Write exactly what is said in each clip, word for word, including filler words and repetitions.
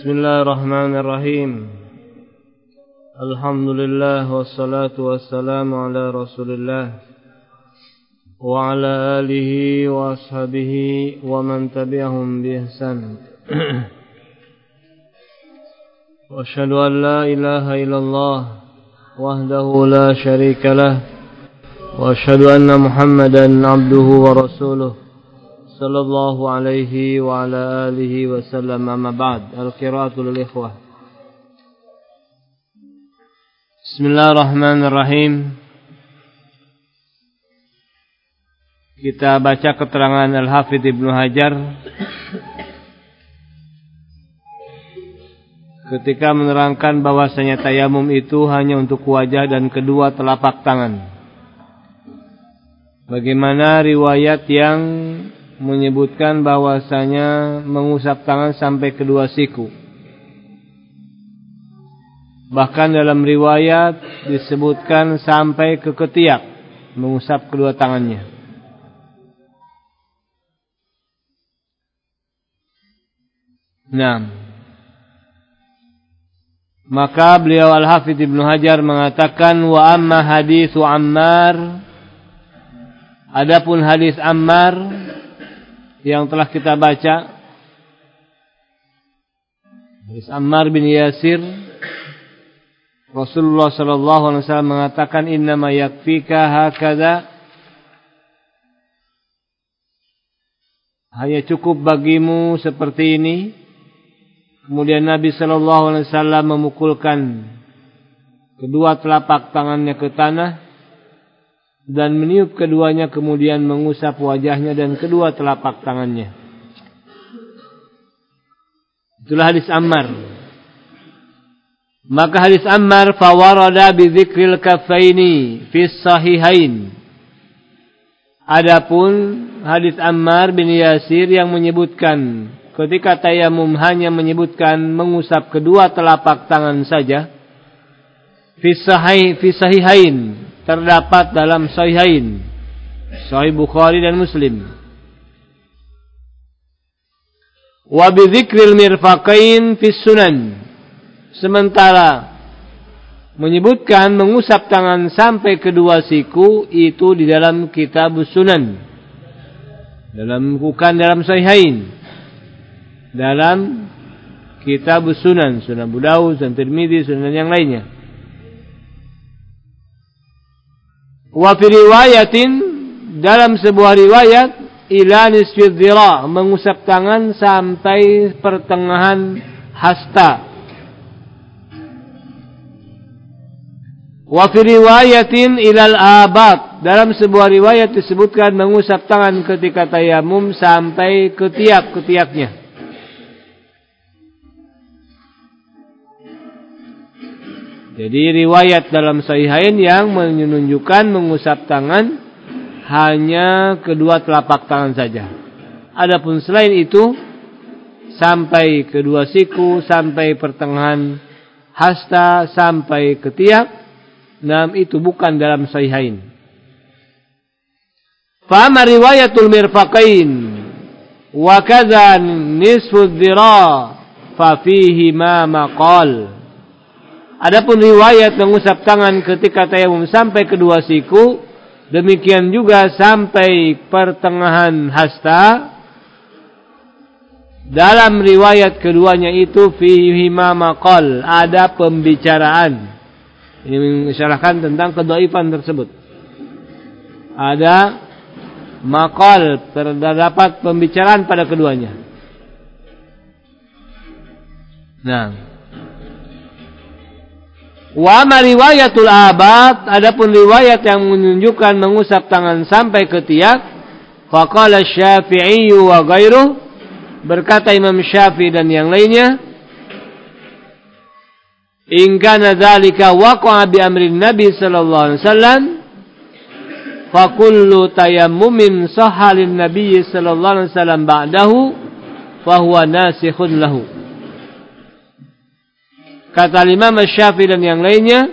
Bismillahirrahmanirrahim. Alhamdulillah wassalatu wassalamu ala Rasulillah wa ala alihi wa ashabihi wa man tabi'ahum bi ihsan. Wa asyhadu an la ilaha illallah wahdahu la syarika lah wa asyhadu anna Muhammadan abduhu wa rasuluh sallallahu alaihi wa ala alihi wa sallam. Amma ba'd. Al-qira'atu lil ikhwah. Bismillahirrahmanirrahim. Kita baca keterangan Al-Hafidz Ibnu Hajar ketika menerangkan bahwasanya tayamum itu hanya untuk wajah dan kedua telapak tangan. Bagaimana riwayat yang menyebutkan bahwasanya mengusap tangan sampai kedua siku. Bahkan dalam riwayat disebutkan sampai ke ketiak, mengusap kedua tangannya. Nah, maka beliau Al-Hafidz Ibnu Hajar mengatakan, wa amma haditsu Ammar, adapun hadis Ammar yang telah kita baca, hadis Ammar bin Yasir, Rasulullah sallallahu alaihi wasallam mengatakan, innama yakfika hakadha, hanya cukup bagimu seperti ini. Kemudian Nabi sallallahu alaihi wasallam memukulkan kedua telapak tangannya ke tanah dan meniup keduanya, kemudian mengusap wajahnya dan kedua telapak tangannya. Itulah hadis Ammar. Maka hadis Ammar fawarada bi dzikril kaffaini fi sahihain. Adapun hadis Ammar bin Yasir yang menyebutkan ketika tayamum hanya menyebutkan mengusap kedua telapak tangan saja, fi sahih fi sahihain, terdapat dalam Sahihain, Sahih Bukhari dan Muslim. Wa bi dzikril mirfaqain fi sunan. Sementara menyebutkan mengusap tangan sampai kedua siku itu di dalam kitab Sunan. Dalam bukan dalam Sahihain. Dalam kitab Sunan, Sunan Abu Dawud, Sunan Tirmidzi, Sunan yang lainnya. Wa fi riwayatin, dalam sebuah riwayat, ila nisfi dhira, mengusap tangan sampai pertengahan hasta. Wa fi riwayatin ilal abad, dalam sebuah riwayat disebutkan mengusap tangan ketika tayamum sampai ketiak-ketiaknya. Jadi riwayat dalam Sahihain yang menunjukkan mengusap tangan hanya kedua telapak tangan saja. Adapun selain itu sampai kedua siku, sampai pertengahan hasta, sampai ketiak, nah itu bukan dalam Sahihain. Fa amma riwayatul mirfaqain wa kadza nisfu dhira fa fihi ma maqal. Adapun riwayat mengusap tangan ketika tayamum sampai kedua siku, demikian juga sampai pertengahan hasta. Dalam riwayat keduanya itu fihi ma maqal, ada pembicaraan. Ini mengisyaratkan tentang kedhaifan tersebut. Ada maqal, terdapat pembicaraan pada keduanya. Nah, wa ma riwayatul abad, adapun riwayat yang menunjukkan mengusap tangan sampai ketiak, faqala Syafi'i wa ghairuh, berkata Imam Syafi'i dan yang lainnya, in kana dzalika waqa'a bi amrin Nabi sallallahu alaihi wasallam fa kullu tayammumin sahha lin Nabi sallallahu alaihi wasallam ba'dahu fa huwa nasikhun lahu. Kata Imam Syafi'i dan yang lainnya,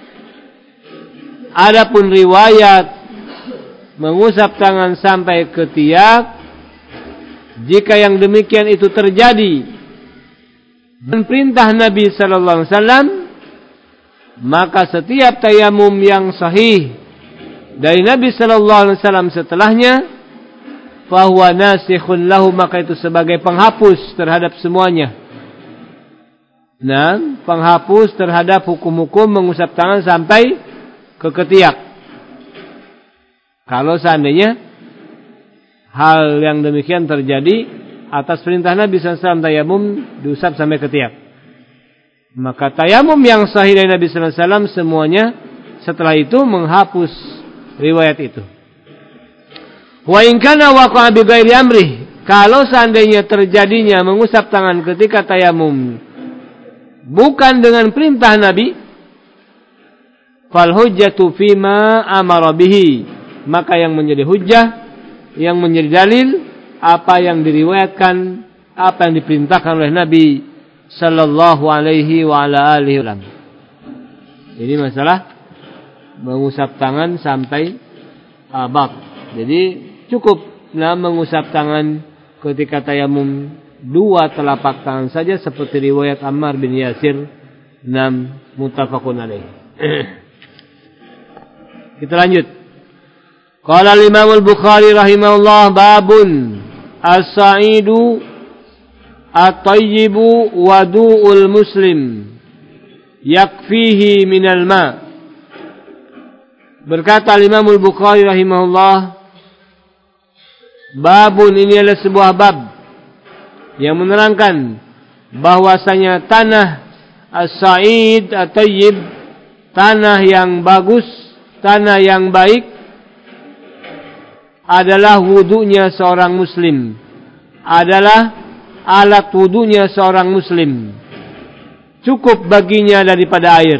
adapun riwayat mengusap tangan sampai ketiak, jika yang demikian itu terjadi dan perintah Nabi sallallahu alaihi wasallam, maka setiap tayamum yang sahih dari Nabi sallallahu alaihi wasallam setelahnya, fahuwa nasikhun lahu, maka itu sebagai penghapus terhadap semuanya. Nah, penghapus terhadap hukum-hukum mengusap tangan sampai ke ketiak. Kalau seandainya hal yang demikian terjadi atas perintah Nabi sallallahu alaihi wasallam, tayamum diusap sampai ketiak, maka tayamum yang sahih dari Nabi sallallahu alaihi wasallam semuanya setelah itu menghapus riwayat itu. Wa in kana waqa'a bi ghairi amrih, kalau seandainya terjadinya mengusap tangan ketika tayamum bukan dengan perintah Nabi, fal hujjatu fima amara bihi, maka yang menjadi hujjah, yang menjadi dalil, apa yang diriwayatkan, apa yang diperintahkan oleh Nabi sallallahu alaihi wa ala alihi wasallam. Ini masalah mengusap tangan sampai abab. Jadi cukup nah mengusap tangan ketika tayamum dua telapak tangan saja, seperti riwayat Ammar bin Yasir, nam muttafaqun alaih. Kita lanjut. Qala al-Imam al-Bukhari rahimahullah, babun as-sa'idu at-tayyibu wadu'ul muslim yakfihi minal ma. Berkata al-Imam al-Bukhari rahimahullah, babun, ini adalah sebuah bab yang menerangkan bahwasanya tanah as-sa'id at-tayyib, tanah yang bagus, tanah yang baik, adalah wudunya seorang muslim, adalah alat wudunya seorang muslim, cukup baginya daripada air.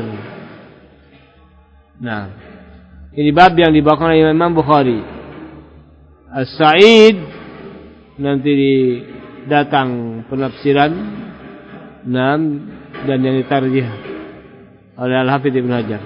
Nah, ini bab yang dibawakan oleh Imam Bukhari. As-sa'id, nanti di datang penafsiran enam dan yang ditarjih oleh Al-Hafidz Ibnu Hajar.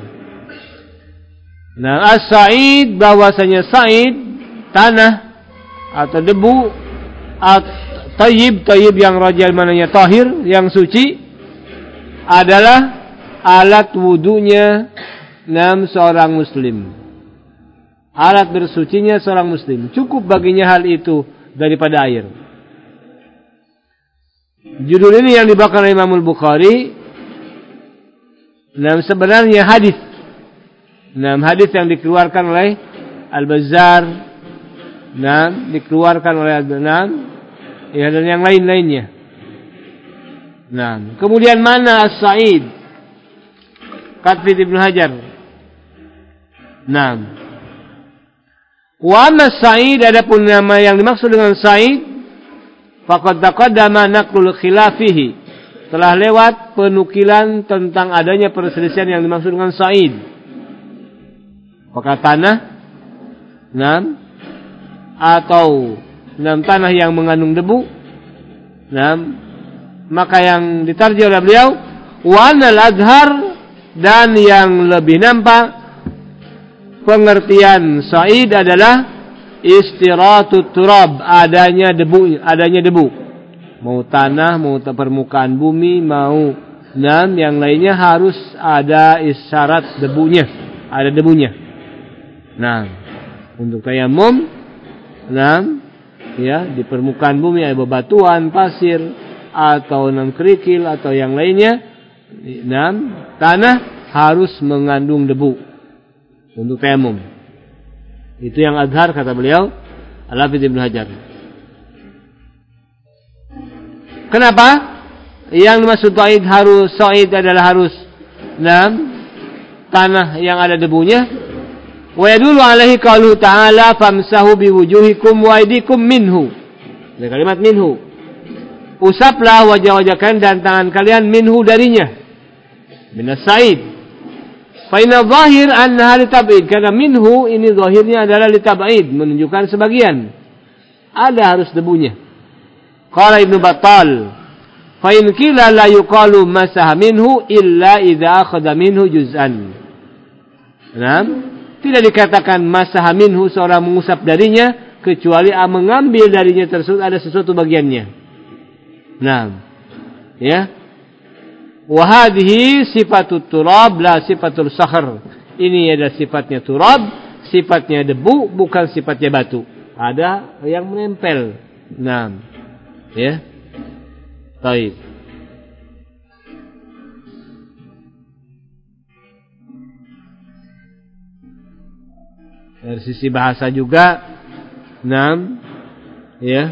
Nah, as-sa'id, bahwasanya sa'id tanah atau debu, at-tayyib, tayyib yang rajal mananya tahir, yang suci, adalah alat wudunya enam seorang muslim, alat bersucinya seorang muslim, cukup baginya hal itu daripada air. Judul ini yang dibawakan oleh Imam Al-Bukhari, nah sebenarnya hadis, nah hadis yang dikeluarkan oleh Al-Bazzar, nah dikeluarkan oleh Al-Banan, ya, dan yang lain-lainnya. Nah, kemudian mana as-sa'id? Kata Ibnu Hajar. Nah, wa amma as-sa'id, adapun nama yang dimaksud dengan sa'id, faqad taqaddama naqlul khilafihi, telah lewat penukilan tentang adanya perselisihan yang dimaksud dengan sa'id. Apakah tanah, nah, atau nah, tanah yang mengandung debu. Nah, maka yang ditarjih oleh beliau, wa anal azhar, dan yang lebih nampak pengertian sa'id adalah istiratut turab, adanya debu, adanya debu. Mau tanah, mau permukaan bumi, mau nam yang lainnya harus ada isyarat debunya, ada debunya. Nah, untuk tayamum, nam ya di permukaan bumi ada bebatuan, pasir, atau nam kerikil atau yang lainnya, nam tanah harus mengandung debu untuk tayamum. Itu yang azhar, kata beliau Al-Hafidz Ibnu Hajar. Kenapa? Yang dimaksud sa'id harus sa'id adalah harus nam tanah yang ada debunya. Wa yadullu alaihi qaulu ta'ala famsahu biwujuhikum wa aydikum minhu. Ada kalimat minhu. Usaplah wajah-wajah kalian dan tangan kalian minhu darinya. Minas sa'id. Fa inna zahir annaha litab'id, karena minhu ini zahirnya adalah litab'id, menunjukkan sebagian. Ada harus debunya. Qala Ibnu Battal, fa in qila la yuqalu masaha minhu illa idza akhadha minhu juz'an. Nah, tidak dikatakan masaha minhu seorang mengusap darinya kecuali mengambil darinya tersebut ada sesuatu bagiannya. Nah, ya. Wa hadhihi sifatut turab la sifatul sakhr. Ini adalah sifatnya turab, sifatnya debu, bukan sifatnya batu. Ada yang menempel. Nah, ya. Baik. Dari sisi bahasa juga, enam, ya.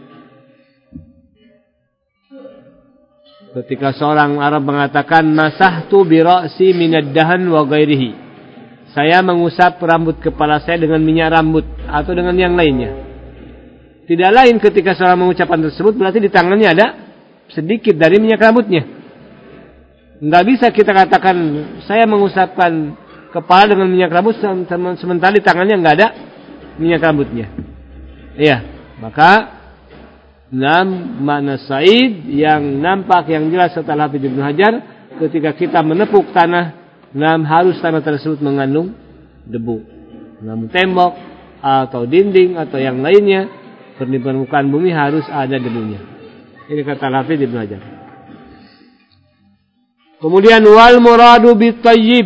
Ketika seorang Arab mengatakan masahtu bi ra'si minad dahan wa ghairihi. Saya mengusap rambut kepala saya dengan minyak rambut atau dengan yang lainnya. Tidak lain ketika seorang mengucapkan tersebut berarti di tangannya ada sedikit dari minyak rambutnya. Enggak bisa kita katakan saya mengusapkan kepala dengan minyak rambut sementara di tangannya enggak ada minyak rambutnya. Iya, maka enam makna sa'id yang nampak yang jelas setelah Hafidz Ibnu Hajar ketika kita menepuk tanah, enam harus tanah tersebut mengandung debu. Enam tembok atau dinding atau yang lainnya di permukaan bumi harus ada debunya. Ini kata Hafidz Ibnu Hajar. Kemudian wal muradu bit thayyib.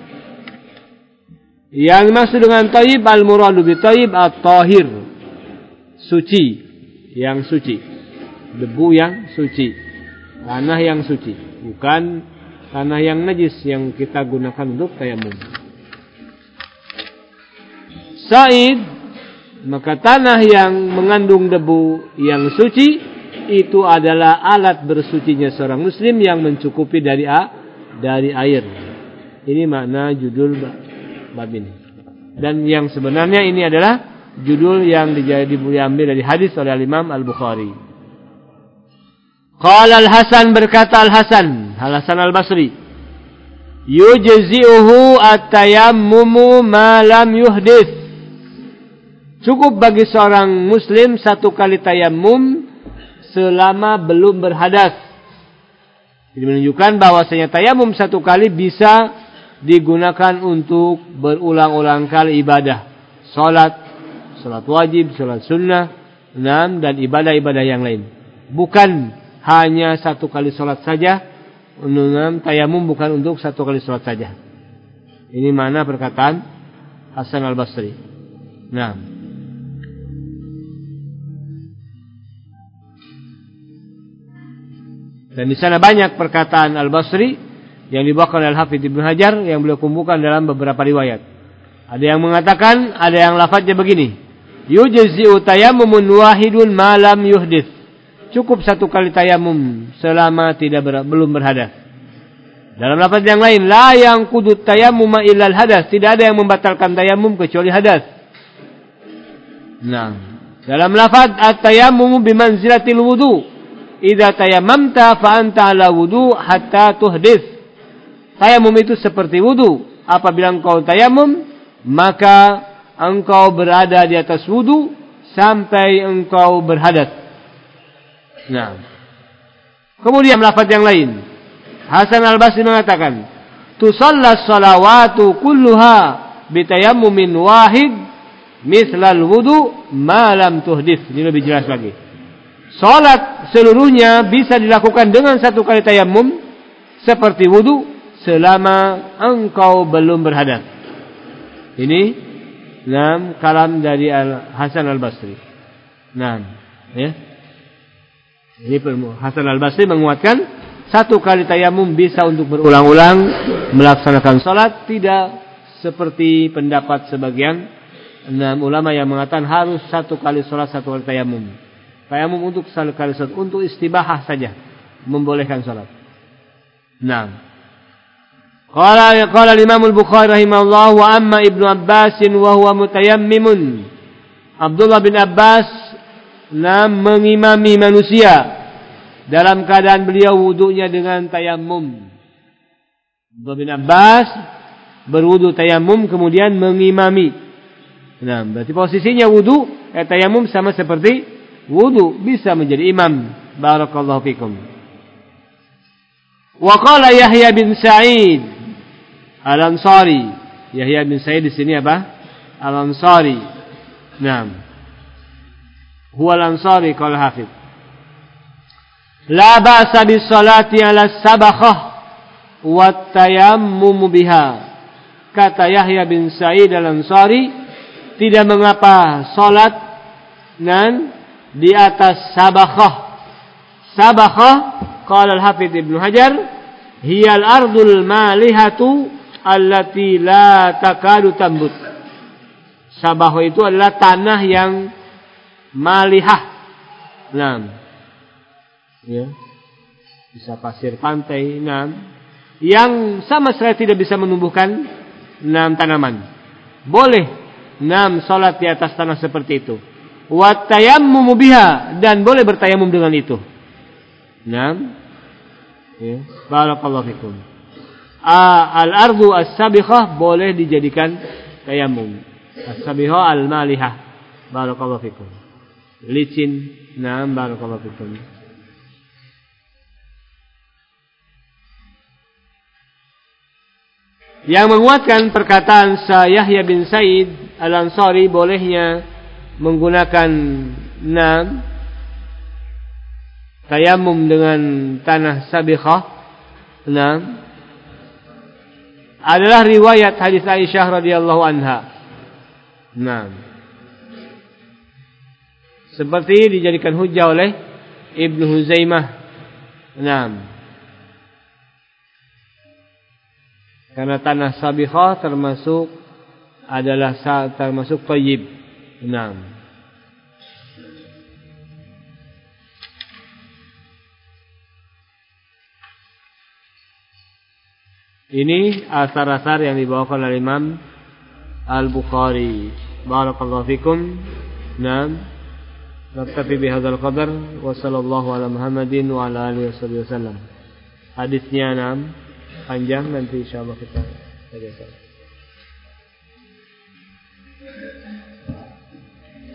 Yang dimaksud dengan thayyib al muradu bit thayyib at-tahir. Suci. Yang suci, debu yang suci, tanah yang suci, bukan tanah yang najis yang kita gunakan untuk tayamum. Sa'id, maka tanah yang mengandung debu yang suci itu adalah alat bersucinya seorang muslim yang mencukupi dari a, dari air. Ini makna judul bab ini. Dan yang sebenarnya ini adalah judul yang diambil dari hadis oleh Imam Al-Bukhari. Qala Al-Hasan, berkata Al-Hasan, Al-Hasan Al-Basri, yujzi'uhu at-tayammumu ma lam yuhdits. Cukup bagi seorang muslim satu kali tayammum selama belum berhadas. Ini menunjukkan bahwasanya tayammum satu kali bisa digunakan untuk berulang-ulang kali ibadah, salat, salat wajib, salat sunnah, enam, dan ibadah-ibadah yang lain. Bukan hanya satu kali salat saja. Enam, tayamum bukan untuk satu kali salat saja. Ini mana perkataan Hasan Al-Basri. Nah, dan di sana banyak perkataan Al-Basri yang dibawakan oleh Hafidz Ibnu Hajar yang beliau kumpulkan dalam beberapa riwayat. Ada yang mengatakan, ada yang lafadznya begini, yujzi'u tayammumun wahidun ma lam yuhdits. Cukup satu kali tayamum selama tidak ber, belum berhadas. Dalam lafaz yang lain, la yanqudut tayammuma illa al-hadas. Tidak ada yang membatalkan tayamum kecuali hadas. Nah, dalam lafaz at-tayammumu bimanzilatil wudu. Idza tayammamta fa anta ala wudu hatta tuhdits. Tayamum itu seperti wudu. Apabila engkau tayamum, maka engkau berada di atas wudu sampai engkau berhadas. Nah, kemudian lafaz yang lain, Hasan Al-Basri mengatakan, tusallas salawatu kulluha bitayammumin wahid mislal wudu ma lam tuhdits. Ini lebih jelas lagi. Salat seluruhnya bisa dilakukan dengan satu kali tayammum seperti wudu selama engkau belum berhadas. Ini enam kalam dari Al Hasan Al-Basri. Enam, ya. Ini Hasan Al-Basri menguatkan satu kali tayamum bisa untuk berulang-ulang melaksanakan salat, tidak seperti pendapat sebagian enam ulama yang mengatakan harus satu kali salat satu kali tayamum. Tayamum untuk satu kali salat, untuk istibahah saja membolehkan salat. Enam. Qala qala Imam Al-Bukhari rahimahullah wa amma Ibnu Abbas wa huwa mutayammimun. Abdullah bin Abbas nam mengimami manusia dalam keadaan beliau wudunya dengan tayammum. Abdullah bin Abbas berwudu tayammum kemudian mengimami. Nah, berarti posisinya wudu eh, tayammum sama seperti wudu, bisa menjadi imam. Barakallahu fikum. Wa qala Yahya bin Sa'id Al-Ansari. Yahya bin Sa'id di sini apa? Al-Ansari. Naam. Huwa Al-Ansari qala Hafidz. La ba'sa bis salati 'ala sabakhah wat tayammumu biha. Kata Yahya bin Sa'id al-Ansari, tidak mengapa salat nan di atas sabakhah. Sabakhah, qala al-Hafidz Ibnu Hajar, hiyal ardul malihatu allati la takadu tambut. Sabakhah itu adalah tanah yang malihah. Nah, ya. Bisa pasir pantai, nah, yang sama sekali tidak bisa menumbuhkan enam tanaman. Boleh enam salat di atas tanah seperti itu. Wa tayammumu biha, dan boleh bertayamum dengan itu. Enam. Ya, barakallahu fikum. Al-ardu as-sabikhah boleh dijadikan tayamum. As-sabikhah al-malihah. Barakallahu fikum. Licin, enam, barakallahu fikum. Yang menguatkan perkataan Yahya bin Sa'id al-Ansari bolehnya menggunakan enam tayamum dengan tanah sabikhah enam adalah riwayat hadis Aisyah radhiyallahu anha. enam seperti dijadikan hujjah oleh Ibnu Huzaimah. enam Karena tanah sabikhah termasuk adalah termasuk thayyib. enam Ini asar-asar yang dibawakan oleh Imam Al-Bukhari. Barakallahu fikum. enam Naktafi bihadzal qadar wa sallallahu ala Muhammadin wa ala alihi wasallam. Hadisnya enam panjang, nanti insyaallah kita baca.